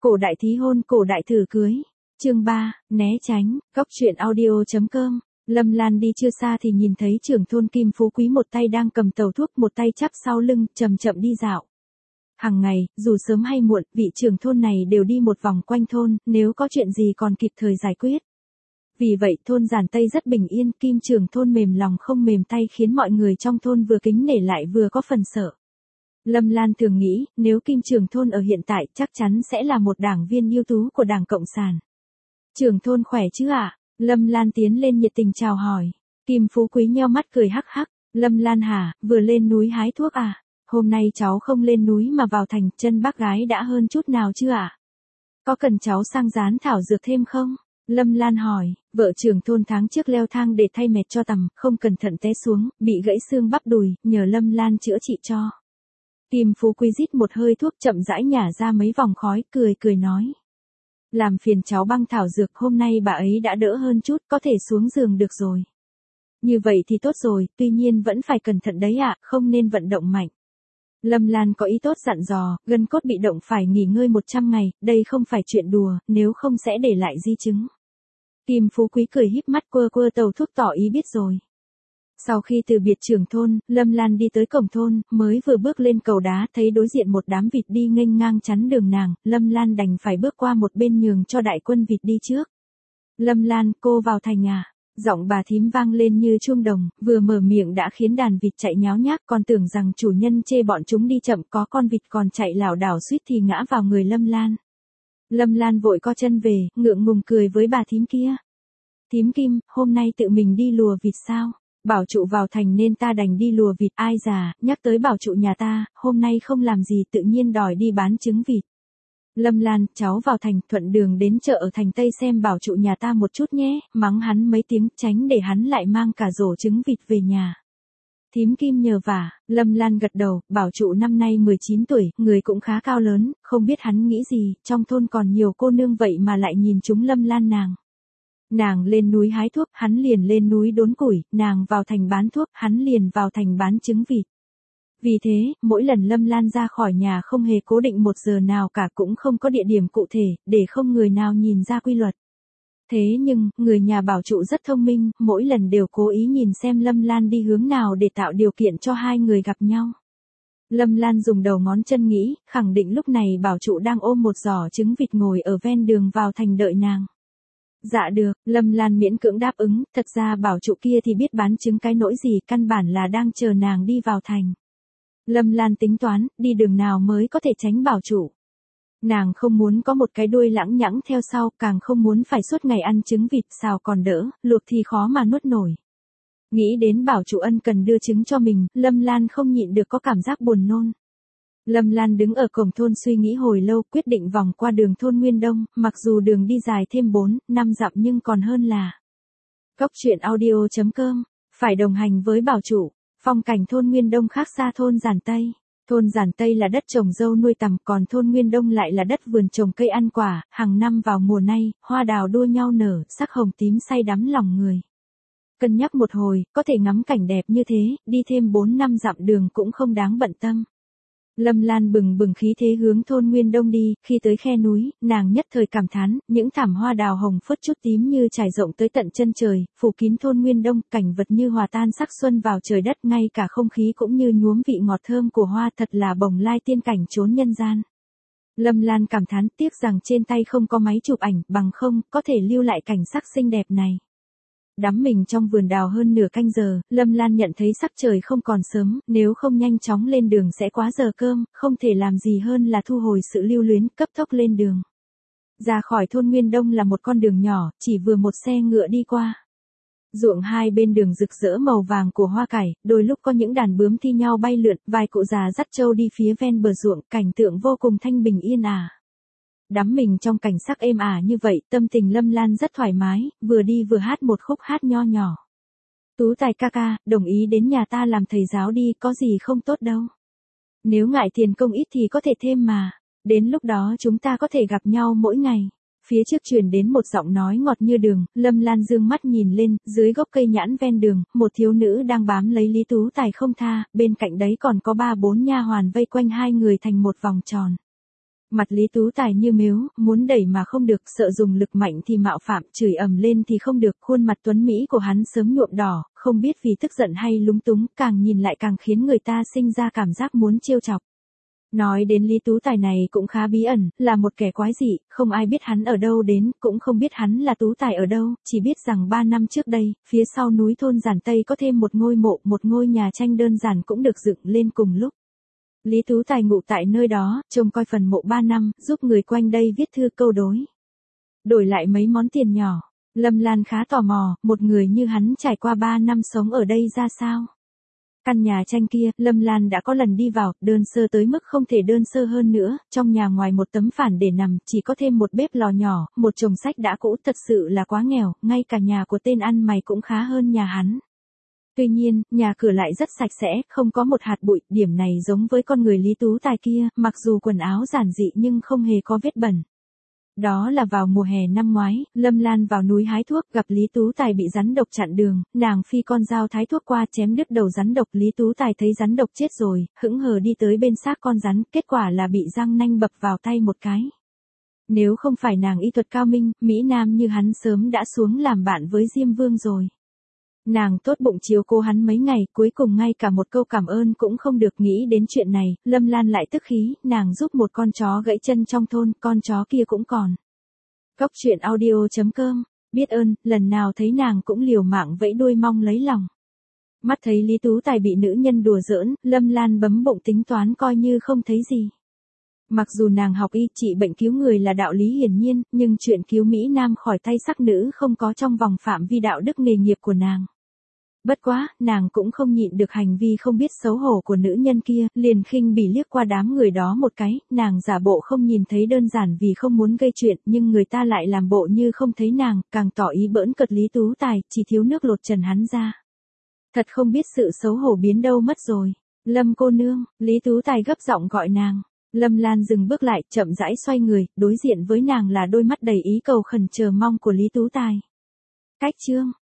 Cổ đại thí hôn, cổ đại thử cưới. Chương 3, né tránh, góc truyện audio.com. Lâm Lan đi chưa xa thì nhìn thấy trưởng thôn Kim Phú Quý một tay đang cầm tàu thuốc, một tay chắp sau lưng, chậm chậm đi dạo. Hàng ngày, dù sớm hay muộn, vị trưởng thôn này đều đi một vòng quanh thôn, nếu có chuyện gì còn kịp thời giải quyết. Vì vậy thôn Giản Tây rất bình yên, Kim trưởng thôn mềm lòng không mềm tay khiến mọi người trong thôn vừa kính nể lại vừa có phần sợ. Lâm Lan thường nghĩ, nếu Kim trưởng thôn ở hiện tại chắc chắn sẽ là một đảng viên ưu tú của Đảng Cộng sản. Trưởng thôn khỏe chứ ạ? Lâm Lan tiến lên nhiệt tình chào hỏi. Kim Phú Quý nheo mắt cười hắc hắc. Lâm Lan hả, vừa lên núi hái thuốc à? Hôm nay cháu không lên núi mà vào thành, chân bác gái đã hơn chút nào chưa ạ? Có cần cháu sang dán thảo dược thêm không? Lâm Lan hỏi, vợ trưởng thôn tháng trước leo thang để thay mệt cho tầm, không cẩn thận té xuống, bị gãy xương bắp đùi, nhờ Lâm Lan chữa trị cho. Kim Phú Quý rít một hơi thuốc chậm rãi nhả ra mấy vòng khói, cười nói. Làm phiền cháu băng thảo dược, hôm nay bà ấy đã đỡ hơn chút, có thể xuống giường được rồi. Như vậy thì tốt rồi, tuy nhiên vẫn phải cẩn thận đấy ạ, không nên vận động mạnh. Lâm Lan có ý tốt dặn dò, gân cốt bị động phải nghỉ ngơi 100 ngày, đây không phải chuyện đùa, nếu không sẽ để lại di chứng. Kim Phú Quý cười híp mắt quơ tàu thuốc tỏ ý biết rồi. Sau khi từ biệt trưởng thôn, Lâm Lan đi tới cổng thôn, mới vừa bước lên cầu đá thấy đối diện một đám vịt đi nghênh ngang chắn đường nàng, Lâm Lan đành phải bước qua một bên nhường cho đại quân vịt đi trước. Lâm Lan, cô vào thành à? Giọng bà thím vang lên như chuông đồng, vừa mở miệng đã khiến đàn vịt chạy nháo nhác, còn tưởng rằng chủ nhân chê bọn chúng đi chậm, có con vịt còn chạy lảo đảo suýt thì ngã vào người Lâm Lan. Lâm Lan vội co chân về, ngượng ngùng cười với bà thím kia. Thím Kim, hôm nay tự mình đi lùa vịt sao? Bảo trụ vào thành nên ta đành đi lùa vịt, ai già, nhắc tới bảo trụ nhà ta, hôm nay không làm gì tự nhiên đòi đi bán trứng vịt. Lâm Lan, cháu vào thành, thuận đường đến chợ ở thành Tây xem bảo trụ nhà ta một chút nhé, mắng hắn mấy tiếng, tránh để hắn lại mang cả rổ trứng vịt về nhà. Thím Kim nhờ vả, Lâm Lan gật đầu, bảo trụ năm nay 19 tuổi, người cũng khá cao lớn, không biết hắn nghĩ gì, trong thôn còn nhiều cô nương vậy mà lại nhìn chúng Lâm Lan nàng. Nàng lên núi hái thuốc, hắn liền lên núi đốn củi, nàng vào thành bán thuốc, hắn liền vào thành bán trứng vịt. Vì thế, mỗi lần Lâm Lan ra khỏi nhà không hề cố định một giờ nào cả, cũng không có địa điểm cụ thể, để không người nào nhìn ra quy luật. Thế nhưng, người nhà bảo trụ rất thông minh, mỗi lần đều cố ý nhìn xem Lâm Lan đi hướng nào để tạo điều kiện cho hai người gặp nhau. Lâm Lan dùng đầu ngón chân nghĩ, khẳng định lúc này bảo trụ đang ôm một giỏ trứng vịt ngồi ở ven đường vào thành đợi nàng. Dạ được, Lâm Lan miễn cưỡng đáp ứng, thật ra bảo trụ kia thì biết bán trứng cái nỗi gì, căn bản là đang chờ nàng đi vào thành. Lâm Lan tính toán, đi đường nào mới có thể tránh bảo trụ. Nàng không muốn có một cái đuôi lãng nhãng theo sau, càng không muốn phải suốt ngày ăn trứng vịt, xào còn đỡ, luộc thì khó mà nuốt nổi. Nghĩ đến bảo trụ ân cần đưa trứng cho mình, Lâm Lan không nhịn được có cảm giác buồn nôn. Lâm Lan đứng ở cổng thôn suy nghĩ hồi lâu, quyết định vòng qua đường thôn Nguyên Đông, mặc dù đường đi dài thêm 4-5 dặm nhưng còn hơn là. Góc truyện audio.com, phải đồng hành với bảo trụ. Phong cảnh thôn Nguyên Đông khác xa thôn Giản Tây. Thôn Giản Tây là đất trồng dâu nuôi tằm, còn thôn Nguyên Đông lại là đất vườn trồng cây ăn quả, hàng năm vào mùa nay, hoa đào đua nhau nở, sắc hồng tím say đắm lòng người. Cân nhắc một hồi, có thể ngắm cảnh đẹp như thế, đi thêm 4-5 dặm đường cũng không đáng bận tâm. Lâm Lan bừng khí thế hướng thôn Nguyên Đông đi, khi tới khe núi, nàng nhất thời cảm thán, những thảm hoa đào hồng phớt chút tím như trải rộng tới tận chân trời, phủ kín thôn Nguyên Đông, cảnh vật như hòa tan sắc xuân vào trời đất, ngay cả không khí cũng như nhuốm vị ngọt thơm của hoa, thật là bồng lai tiên cảnh chốn nhân gian. Lâm Lan cảm thán, tiếc rằng trên tay không có máy chụp ảnh, bằng không, có thể lưu lại cảnh sắc xinh đẹp này. Đắm mình trong vườn đào hơn nửa canh giờ, Lâm Lan nhận thấy sắc trời không còn sớm, nếu không nhanh chóng lên đường sẽ quá giờ cơm, không thể làm gì hơn là thu hồi sự lưu luyến, cấp tốc lên đường. Ra khỏi thôn Nguyên Đông là một con đường nhỏ, chỉ vừa một xe ngựa đi qua. Ruộng hai bên đường rực rỡ màu vàng của hoa cải, đôi lúc có những đàn bướm thi nhau bay lượn, vài cụ già dắt trâu đi phía ven bờ ruộng, cảnh tượng vô cùng thanh bình yên ả. Đắm mình trong cảnh sắc êm ả như vậy, tâm tình Lâm Lan rất thoải mái, vừa đi vừa hát một khúc hát nho nhỏ. Tú tài ca ca, đồng ý đến nhà ta làm thầy giáo đi, có gì không tốt đâu. Nếu ngại tiền công ít thì có thể thêm mà, đến lúc đó chúng ta có thể gặp nhau mỗi ngày. Phía trước truyền đến một giọng nói ngọt như đường, Lâm Lan dương mắt nhìn lên, dưới gốc cây nhãn ven đường, một thiếu nữ đang bám lấy Lý Tú Tài không tha, bên cạnh đấy còn có 3-4 nha hoàn vây quanh hai người thành một vòng tròn. Mặt Lý Tú Tài như mếu, muốn đẩy mà không được, sợ dùng lực mạnh thì mạo phạm, chửi ầm lên thì không được, khuôn mặt tuấn Mỹ của hắn sớm nhuộm đỏ, không biết vì tức giận hay lúng túng, càng nhìn lại càng khiến người ta sinh ra cảm giác muốn trêu chọc. Nói đến Lý Tú Tài này cũng khá bí ẩn, là một kẻ quái dị, không ai biết hắn ở đâu đến, cũng không biết hắn là Tú Tài ở đâu, chỉ biết rằng 3 năm trước đây, phía sau núi thôn Giản Tây có thêm một ngôi mộ, một ngôi nhà tranh đơn giản cũng được dựng lên cùng lúc. Lý Tú Tài ngụ tại nơi đó, trông coi phần mộ 3 năm, giúp người quanh đây viết thư câu đối. Đổi lại mấy món tiền nhỏ. Lâm Lan khá tò mò, một người như hắn trải qua 3 năm sống ở đây ra sao? Căn nhà tranh kia, Lâm Lan đã có lần đi vào, đơn sơ tới mức không thể đơn sơ hơn nữa, trong nhà ngoài một tấm phản để nằm, chỉ có thêm một bếp lò nhỏ, một chồng sách đã cũ, thật sự là quá nghèo, ngay cả nhà của tên ăn mày cũng khá hơn nhà hắn. Tuy nhiên, nhà cửa lại rất sạch sẽ, không có một hạt bụi, điểm này giống với con người Lý Tú Tài kia, mặc dù quần áo giản dị nhưng không hề có vết bẩn. Đó là vào mùa hè năm ngoái, Lâm Lan vào núi hái thuốc, gặp Lý Tú Tài bị rắn độc chặn đường, nàng phi con dao thái thuốc qua chém đứt đầu rắn độc, Lý Tú Tài thấy rắn độc chết rồi, hững hờ đi tới bên xác con rắn, kết quả là bị răng nanh bập vào tay một cái. Nếu không phải nàng y thuật cao minh, Mỹ Nam như hắn sớm đã xuống làm bạn với Diêm Vương rồi. Nàng tốt bụng chiếu cố hắn mấy ngày, cuối cùng ngay cả một câu cảm ơn cũng không được. Nghĩ đến chuyện này, Lâm Lan lại tức khí, nàng giúp một con chó gãy chân trong thôn, con chó kia cũng còn. Cốc truyện audio.com, biết ơn, lần nào thấy nàng cũng liều mạng vẫy đuôi mong lấy lòng. Mắt thấy Lý Tú Tài bị nữ nhân đùa giỡn, Lâm Lan bấm bụng tính toán coi như không thấy gì. Mặc dù nàng học y trị bệnh cứu người là đạo lý hiển nhiên, nhưng chuyện cứu Mỹ Nam khỏi tay sắc nữ không có trong vòng phạm vi đạo đức nghề nghiệp của nàng. Bất quá, nàng cũng không nhịn được hành vi không biết xấu hổ của nữ nhân kia, liền khinh bỉ liếc qua đám người đó một cái, nàng giả bộ không nhìn thấy đơn giản vì không muốn gây chuyện, nhưng người ta lại làm bộ như không thấy nàng, càng tỏ ý bỡn cợt Lý Tú Tài, chỉ thiếu nước lột trần hắn ra. Thật không biết sự xấu hổ biến đâu mất rồi. Lâm cô nương, Lý Tú Tài gấp giọng gọi nàng. Lâm Lan dừng bước lại, chậm rãi xoay người, đối diện với nàng là đôi mắt đầy ý cầu khẩn chờ mong của Lý Tú Tài. Cách chương